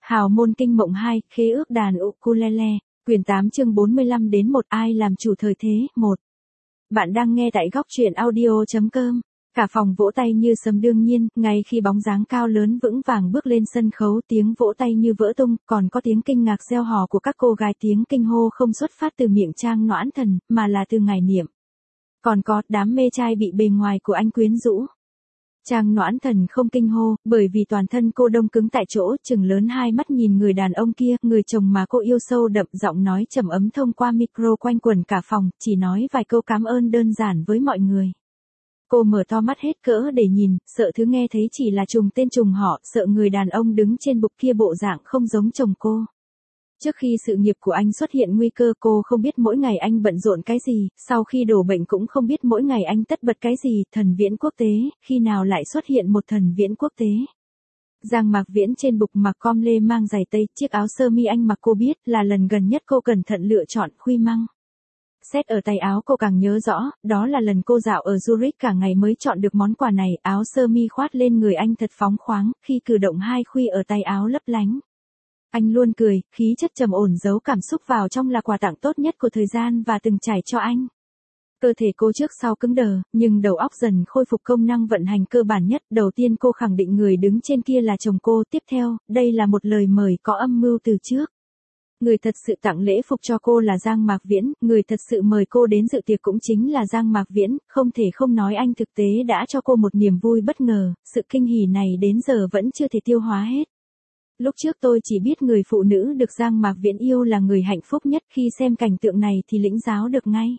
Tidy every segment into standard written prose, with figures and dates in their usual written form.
Hào môn kinh mộng 2, khế ước đàn ukulele, quyển 8 chương 45 đến 1 ai làm chủ thời thế, 1. Bạn đang nghe tại góc truyện audio.com. Cả phòng vỗ tay như sấm đương nhiên, ngay khi bóng dáng cao lớn vững vàng bước lên sân khấu tiếng vỗ tay như vỡ tung, còn có tiếng kinh ngạc reo hò của các cô gái tiếng kinh hô không xuất phát từ miệng Trang Noãn Thần, mà là từ ngải niệm. Còn có đám mê trai bị bề ngoài của anh quyến rũ. Trang Noãn Thần không kinh hô, bởi vì toàn thân cô đông cứng tại chỗ, trừng lớn hai mắt nhìn người đàn ông kia, người chồng mà cô yêu sâu đậm, giọng nói trầm ấm thông qua micro quanh quẩn cả phòng, chỉ nói vài câu cảm ơn đơn giản với mọi người. Cô mở to mắt hết cỡ để nhìn, sợ thứ nghe thấy chỉ là trùng tên trùng họ, sợ người đàn ông đứng trên bục kia bộ dạng không giống chồng cô. Trước khi sự nghiệp của anh xuất hiện nguy cơ cô không biết mỗi ngày anh bận rộn cái gì, sau khi đổ bệnh cũng không biết mỗi ngày anh tất bật cái gì, thần viễn quốc tế, khi nào lại xuất hiện một thần viễn quốc tế. Giang Mạc Viễn trên bục mặc com lê mang giày tây, chiếc áo sơ mi anh mặc cô biết là lần gần nhất cô cẩn thận lựa chọn khuy măng. Xét ở tay áo cô càng nhớ rõ, đó là lần cô dạo ở Zurich cả ngày mới chọn được món quà này, áo sơ mi khoát lên người anh thật phóng khoáng, khi cử động hai khuy ở tay áo lấp lánh. Anh luôn cười, khí chất trầm ổn giấu cảm xúc vào trong là quà tặng tốt nhất của thời gian và từng trải cho anh. Cơ thể cô trước sau cứng đờ, nhưng đầu óc dần khôi phục công năng vận hành cơ bản nhất. Đầu tiên cô khẳng định người đứng trên kia là chồng cô, tiếp theo, đây là một lời mời có âm mưu từ trước. Người thật sự tặng lễ phục cho cô là Giang Mạc Viễn, người thật sự mời cô đến dự tiệc cũng chính là Giang Mạc Viễn, không thể không nói anh thực tế đã cho cô một niềm vui bất ngờ, sự kinh hỉ này đến giờ vẫn chưa thể tiêu hóa hết. Lúc trước tôi chỉ biết người phụ nữ được Giang Mạc Viễn yêu là người hạnh phúc nhất, khi xem cảnh tượng này thì lĩnh giáo được ngay.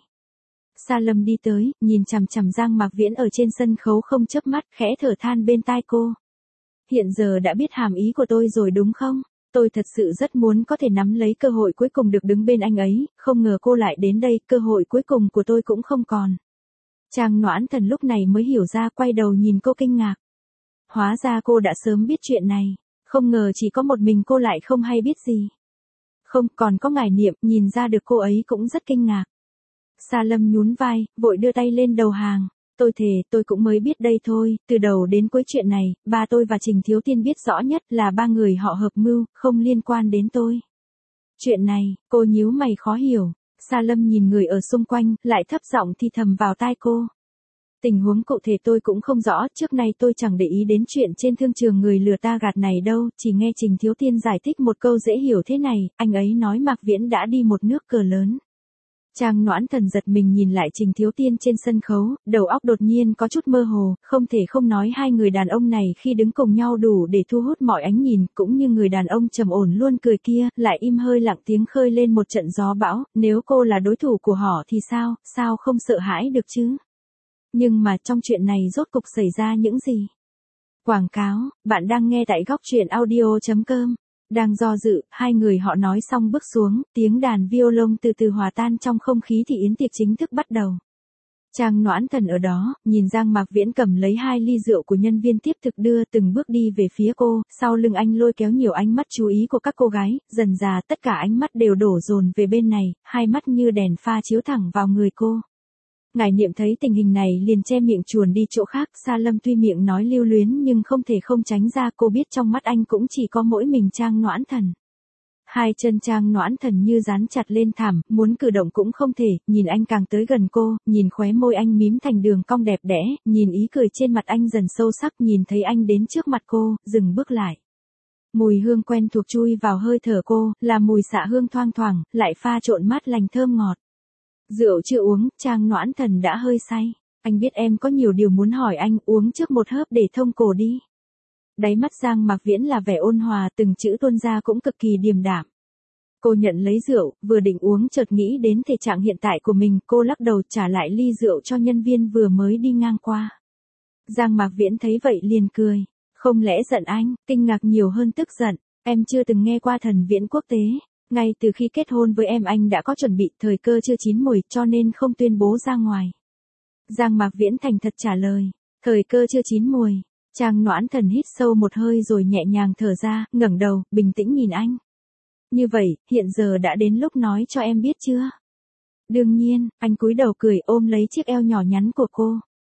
Sa Lâm đi tới, nhìn chằm chằm Giang Mạc Viễn ở trên sân khấu không chớp mắt, khẽ thở than bên tai cô. Hiện giờ đã biết hàm ý của tôi rồi đúng không? Tôi thật sự rất muốn có thể nắm lấy cơ hội cuối cùng được đứng bên anh ấy, không ngờ cô lại đến đây, cơ hội cuối cùng của tôi cũng không còn. Trang Noãn Thần lúc này mới hiểu ra, quay đầu nhìn cô kinh ngạc. Hóa ra cô đã sớm biết chuyện này. Không ngờ chỉ có một mình cô lại không hay biết gì. Không, còn có ngải niệm, nhìn ra được cô ấy cũng rất kinh ngạc. Sa Lâm nhún vai, vội đưa tay lên đầu hàng. Tôi thề, tôi cũng mới biết đây thôi, từ đầu đến cuối chuyện này, ba tôi và Trình Thiếu Tiên biết rõ nhất là ba người họ hợp mưu, không liên quan đến tôi. Chuyện này, cô nhíu mày khó hiểu. Sa Lâm nhìn người ở xung quanh, lại thấp giọng thì thầm vào tai cô. Tình huống cụ thể tôi cũng không rõ, trước nay tôi chẳng để ý đến chuyện trên thương trường người lừa ta gạt này đâu, chỉ nghe Trình Thiếu Tiên giải thích một câu dễ hiểu thế này, anh ấy nói Mạc Viễn đã đi một nước cờ lớn. Trang Noãn Thần giật mình nhìn lại Trình Thiếu Tiên trên sân khấu, đầu óc đột nhiên có chút mơ hồ, không thể không nói hai người đàn ông này khi đứng cùng nhau đủ để thu hút mọi ánh nhìn, cũng như người đàn ông trầm ổn luôn cười kia, lại im hơi lặng tiếng khơi lên một trận gió bão, nếu cô là đối thủ của họ thì sao không sợ hãi được chứ? Nhưng mà trong chuyện này rốt cục xảy ra những gì? Quảng cáo, bạn đang nghe tại góc truyện audio.com. Đang do dự, hai người họ nói xong bước xuống, tiếng đàn violon từ từ hòa tan trong không khí thì yến tiệc chính thức bắt đầu. Trang Noãn Thần ở đó, nhìn Giang Mạc Viễn cầm lấy hai ly rượu của nhân viên tiếp thực đưa từng bước đi về phía cô, sau lưng anh lôi kéo nhiều ánh mắt chú ý của các cô gái, dần dà tất cả ánh mắt đều đổ dồn về bên này, hai mắt như đèn pha chiếu thẳng vào người cô. Ngải niệm thấy tình hình này liền che miệng chuồn đi chỗ khác, Sa Lâm tuy miệng nói lưu luyến nhưng không thể không tránh ra, cô biết trong mắt anh cũng chỉ có mỗi mình Trang Noãn Thần. Hai chân Trang Noãn Thần như dán chặt lên thảm, muốn cử động cũng không thể, nhìn anh càng tới gần cô, nhìn khóe môi anh mím thành đường cong đẹp đẽ, nhìn ý cười trên mặt anh dần sâu sắc, nhìn thấy anh đến trước mặt cô, dừng bước lại. Mùi hương quen thuộc chui vào hơi thở cô, là mùi xạ hương thoang thoảng, lại pha trộn mát lành thơm ngọt. Rượu chưa uống, Trang Noãn Thần đã hơi say. Anh biết em có nhiều điều muốn hỏi anh, uống trước một hớp để thông cổ đi. Đáy mắt Giang Mạc Viễn là vẻ ôn hòa, từng chữ tuôn ra cũng cực kỳ điềm đạm. Cô nhận lấy rượu, vừa định uống chợt nghĩ đến thể trạng hiện tại của mình, cô lắc đầu trả lại ly rượu cho nhân viên vừa mới đi ngang qua. Giang Mạc Viễn thấy vậy liền cười. Không lẽ giận anh? Kinh ngạc nhiều hơn tức giận. Em chưa từng nghe qua thần viễn quốc tế. Ngay từ khi kết hôn với em anh đã có chuẩn bị, thời cơ chưa chín mùi cho nên không tuyên bố ra ngoài. Giang Mạc Viễn thành thật trả lời. Thời cơ chưa chín mùi. Trang Noãn Thần hít sâu một hơi rồi nhẹ nhàng thở ra, ngẩng đầu, bình tĩnh nhìn anh. Như vậy, hiện giờ đã đến lúc nói cho em biết chưa? Đương nhiên, anh cúi đầu cười ôm lấy chiếc eo nhỏ nhắn của cô.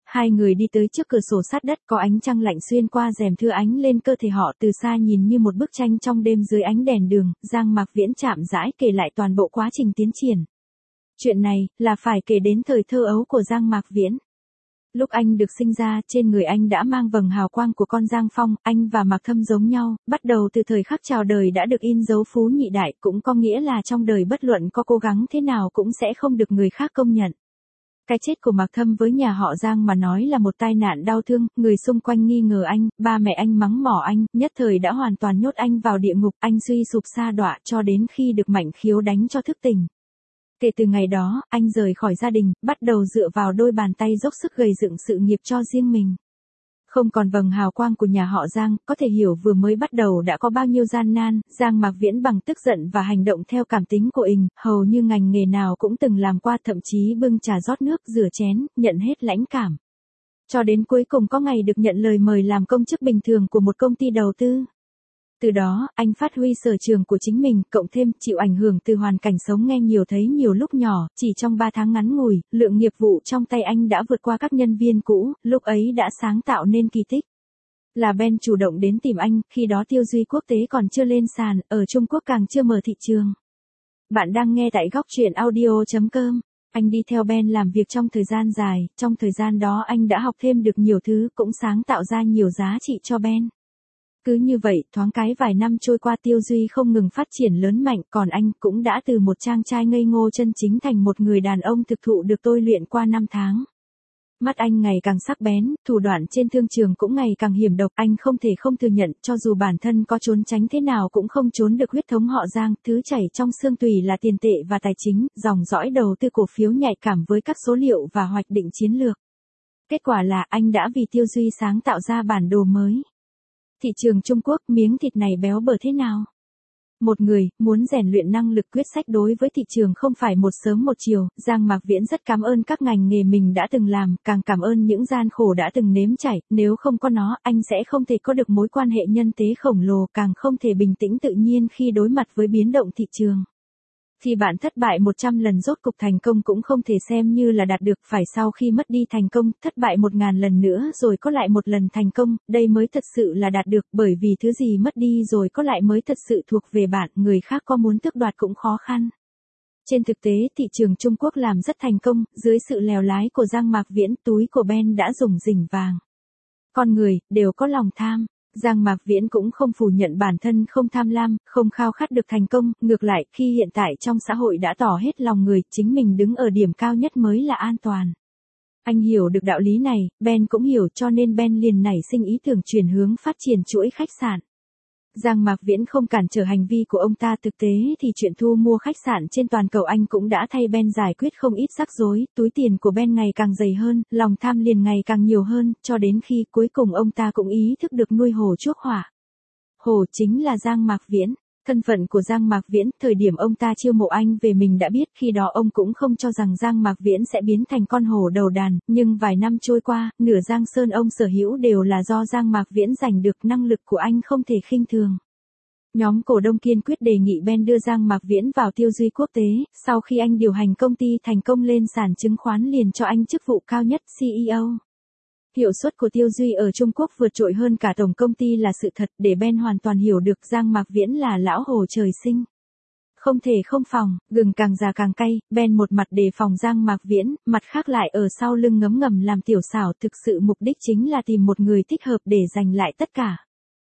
Hai người đi tới trước cửa sổ sát đất, có ánh trăng lạnh xuyên qua rèm thưa ánh lên cơ thể họ, từ xa nhìn như một bức tranh trong đêm dưới ánh đèn đường. Giang Mạc Viễn chậm rãi kể lại toàn bộ quá trình tiến triển. Chuyện này là phải kể đến thời thơ ấu của Giang Mạc Viễn. Lúc anh được sinh ra, trên người anh đã mang vầng hào quang của con Giang Phong. Anh và Mạc Thâm giống nhau, bắt đầu từ thời khắc chào đời đã được in dấu phú nhị đại, cũng có nghĩa là trong đời bất luận có cố gắng thế nào cũng sẽ không được người khác công nhận. Cái chết của Mạc Thâm với nhà họ Giang mà nói là một tai nạn đau thương, người xung quanh nghi ngờ anh, ba mẹ anh mắng mỏ anh, nhất thời đã hoàn toàn nhốt anh vào địa ngục, anh suy sụp sa đọa cho đến khi được Mạnh Khiếu đánh cho thức tỉnh. Kể từ ngày đó, anh rời khỏi gia đình, bắt đầu dựa vào đôi bàn tay dốc sức gầy dựng sự nghiệp cho riêng mình. Không còn vầng hào quang của nhà họ Giang, có thể hiểu vừa mới bắt đầu đã có bao nhiêu gian nan. Giang Mạc Viễn bằng tức giận và hành động theo cảm tính của mình, hầu như ngành nghề nào cũng từng làm qua, thậm chí bưng trà rót nước, rửa chén, nhận hết lãnh cảm. Cho đến cuối cùng có ngày được nhận lời mời làm công chức bình thường của một công ty đầu tư. Từ đó, anh phát huy sở trường của chính mình, cộng thêm chịu ảnh hưởng từ hoàn cảnh sống nghe nhiều thấy nhiều lúc nhỏ, chỉ trong 3 tháng ngắn ngủi, lượng nghiệp vụ trong tay anh đã vượt qua các nhân viên cũ, lúc ấy đã sáng tạo nên kỳ tích. Là Ben chủ động đến tìm anh, khi đó Tiêu Duy quốc tế còn chưa lên sàn, ở Trung Quốc càng chưa mở thị trường. Bạn đang nghe tại góc truyện audio.com. Anh đi theo Ben làm việc trong thời gian dài, trong thời gian đó anh đã học thêm được nhiều thứ, cũng sáng tạo ra nhiều giá trị cho Ben. Cứ như vậy, thoáng cái vài năm trôi qua, Tiêu Duy không ngừng phát triển lớn mạnh, còn anh cũng đã từ một chàng trai ngây ngô chân chính thành một người đàn ông thực thụ được tôi luyện qua năm tháng. Mắt anh ngày càng sắc bén, thủ đoạn trên thương trường cũng ngày càng hiểm độc, anh không thể không thừa nhận, cho dù bản thân có trốn tránh thế nào cũng không trốn được huyết thống họ Giang, thứ chảy trong xương tùy là tiền tệ và tài chính, dòng dõi đầu tư cổ phiếu nhạy cảm với các số liệu và hoạch định chiến lược. Kết quả là anh đã vì Tiêu Duy sáng tạo ra bản đồ mới. Thị trường Trung Quốc, miếng thịt này béo bở thế nào? Một người, muốn rèn luyện năng lực quyết sách đối với thị trường không phải một sớm một chiều. Giang Mạc Viễn rất cảm ơn các ngành nghề mình đã từng làm, càng cảm ơn những gian khổ đã từng nếm trải, nếu không có nó, anh sẽ không thể có được mối quan hệ nhân tế khổng lồ, càng không thể bình tĩnh tự nhiên khi đối mặt với biến động thị trường. Thì bạn thất bại 100 lần rốt cục thành công cũng không thể xem như là đạt được, phải sau khi mất đi thành công, thất bại 1000 lần nữa rồi có lại một lần thành công, đây mới thật sự là đạt được, bởi vì thứ gì mất đi rồi có lại mới thật sự thuộc về bạn, người khác có muốn tước đoạt cũng khó khăn. Trên thực tế, thị trường Trung Quốc làm rất thành công, dưới sự lèo lái của Giang Mạc Viễn, túi của Ben đã rủng rỉnh vàng. Con người, đều có lòng tham. Giang Mạc Viễn cũng không phủ nhận bản thân không tham lam, không khao khát được thành công, ngược lại, khi hiện tại trong xã hội đã tỏ hết lòng người, chính mình đứng ở điểm cao nhất mới là an toàn. Anh hiểu được đạo lý này, Ben cũng hiểu, cho nên Ben liền nảy sinh ý tưởng chuyển hướng phát triển chuỗi khách sạn. Giang Mạc Viễn không cản trở hành vi của ông ta, thực tế thì chuyện thu mua khách sạn trên toàn cầu anh cũng đã thay Ben giải quyết không ít rắc rối, túi tiền của Ben ngày càng dày hơn, lòng tham liền ngày càng nhiều hơn, cho đến khi cuối cùng ông ta cũng ý thức được nuôi hổ chuốc hỏa. Hổ chính là Giang Mạc Viễn. Thân phận của Giang Mạc Viễn, thời điểm ông ta chiêu mộ anh về mình đã biết, khi đó ông cũng không cho rằng Giang Mạc Viễn sẽ biến thành con hổ đầu đàn, nhưng vài năm trôi qua, nửa Giang Sơn ông sở hữu đều là do Giang Mạc Viễn giành được, năng lực của anh không thể khinh thường. Nhóm cổ đông kiên quyết đề nghị Ben đưa Giang Mạc Viễn vào Tiêu Duy quốc tế, sau khi anh điều hành công ty thành công lên sàn chứng khoán liền cho anh chức vụ cao nhất CEO. Hiệu suất của Tiêu Duy ở Trung Quốc vượt trội hơn cả tổng công ty là sự thật, để Ben hoàn toàn hiểu được Giang Mạc Viễn là lão hồ trời sinh. Không thể không phòng, gừng càng già càng cay, Ben một mặt đề phòng Giang Mạc Viễn, mặt khác lại ở sau lưng ngấm ngầm làm tiểu xảo, thực sự mục đích chính là tìm một người thích hợp để giành lại tất cả.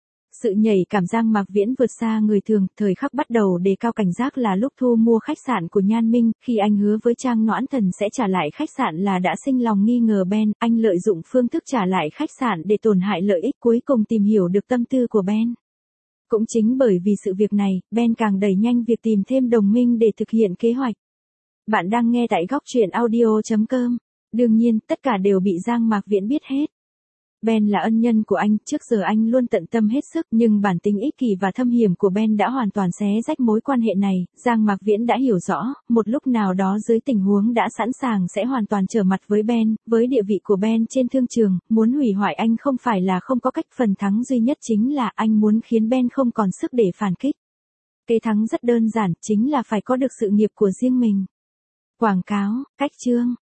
Sự nhảy cảm Giang Mạc Viễn vượt xa người thường, thời khắc bắt đầu đề cao cảnh giác là lúc thu mua khách sạn của Nhan Minh, khi anh hứa với Trang Noãn Thần sẽ trả lại khách sạn là đã sinh lòng nghi ngờ Ben, anh lợi dụng phương thức trả lại khách sạn để tổn hại lợi ích, cuối cùng tìm hiểu được tâm tư của Ben. Cũng chính bởi vì sự việc này, Ben càng đẩy nhanh việc tìm thêm đồng minh để thực hiện kế hoạch. Bạn đang nghe tại góc truyện audio.com. Đương nhiên, tất cả đều bị Giang Mạc Viễn biết hết. Ben là ân nhân của anh, trước giờ anh luôn tận tâm hết sức, nhưng bản tính ích kỷ và thâm hiểm của Ben đã hoàn toàn xé rách mối quan hệ này. Giang Mạc Viễn đã hiểu rõ, một lúc nào đó dưới tình huống đã sẵn sàng sẽ hoàn toàn trở mặt với Ben, với địa vị của Ben trên thương trường, muốn hủy hoại anh không phải là không có cách, phần thắng duy nhất chính là anh muốn khiến Ben không còn sức để phản kích. Kế thắng rất đơn giản, chính là phải có được sự nghiệp của riêng mình. Quảng cáo, cách chương.